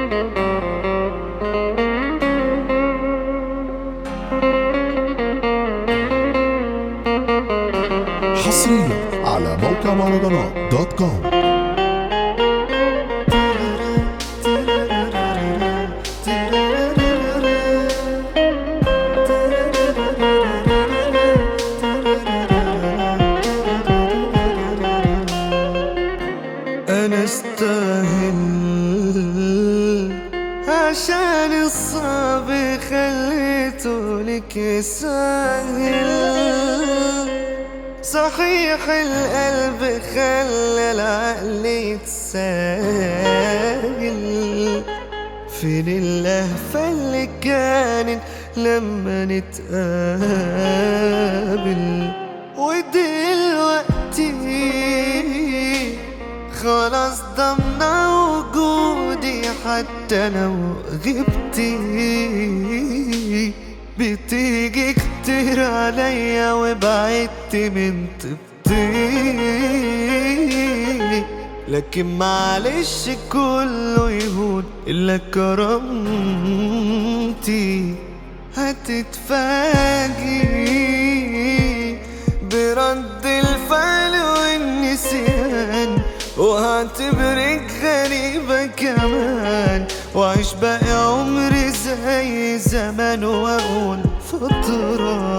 حصريا على موقع مهرجانات دوت كوم. أنا استاهل عشان الصعب خليته لك يسهل. صحيح القلب خلى العقل يتساهل. فين اللهفة اللي كانت لما نتقابل؟ ودلوقتي خلاص ضمنا وجودي حتى لو غبتي. بتيجي كتير عليا وبعدت من طيبتي، لكن معلش كله يهون إلا كرامتي. هتتفاجئي برد الفعل والنسيان، وهعتبرك غريبة كمان، وعيش باقي عمري زي زمان واقول فترة.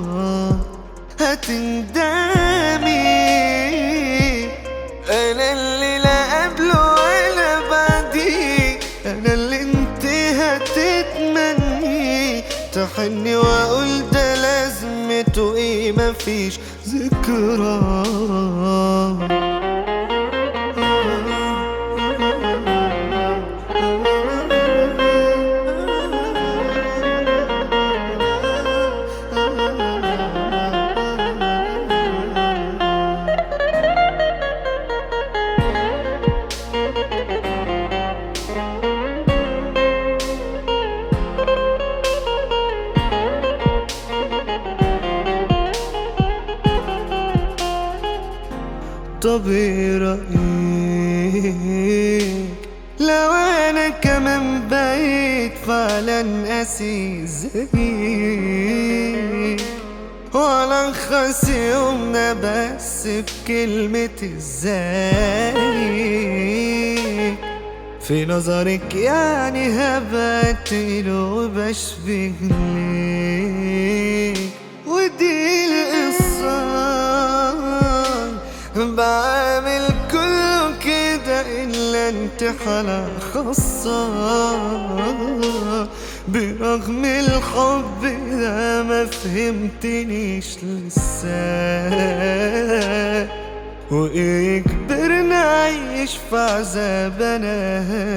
هتندمي انا اللي لا قبله ولا بعديه، انا اللي انت هتتمني تحني واقول ده لازمته ايه، مفيش ذكرى. طب ايه رأيك لو انا كمان بقيت فعلا قاسي زيك، والخص يومنا بس بكلمة ازاي؟ في نظرك يعني هبقتل وبشبه ليك، ودي القصة بعمل كله كده إلا انت حالة خاصة. برغم الحب ده ما فهمتنيش لسه، وإيه كبرنا عايش في عذاب أنا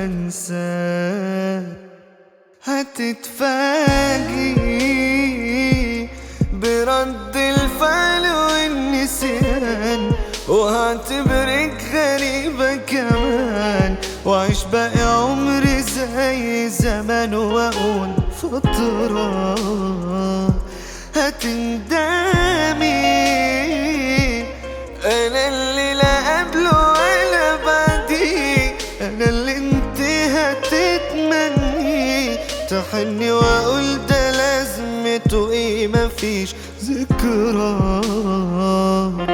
هنسى. هتتفاجئي برد الفعل والنسيان، وهعتبرك غريبة كمان، وعيش باقي عمري زي زمان واقول فترة. هتندمي انا اللي لا قبله ولا بعديه، انا اللي انت هتتمني تحني واقول ده لازمته ايه، مفيش ذكرى.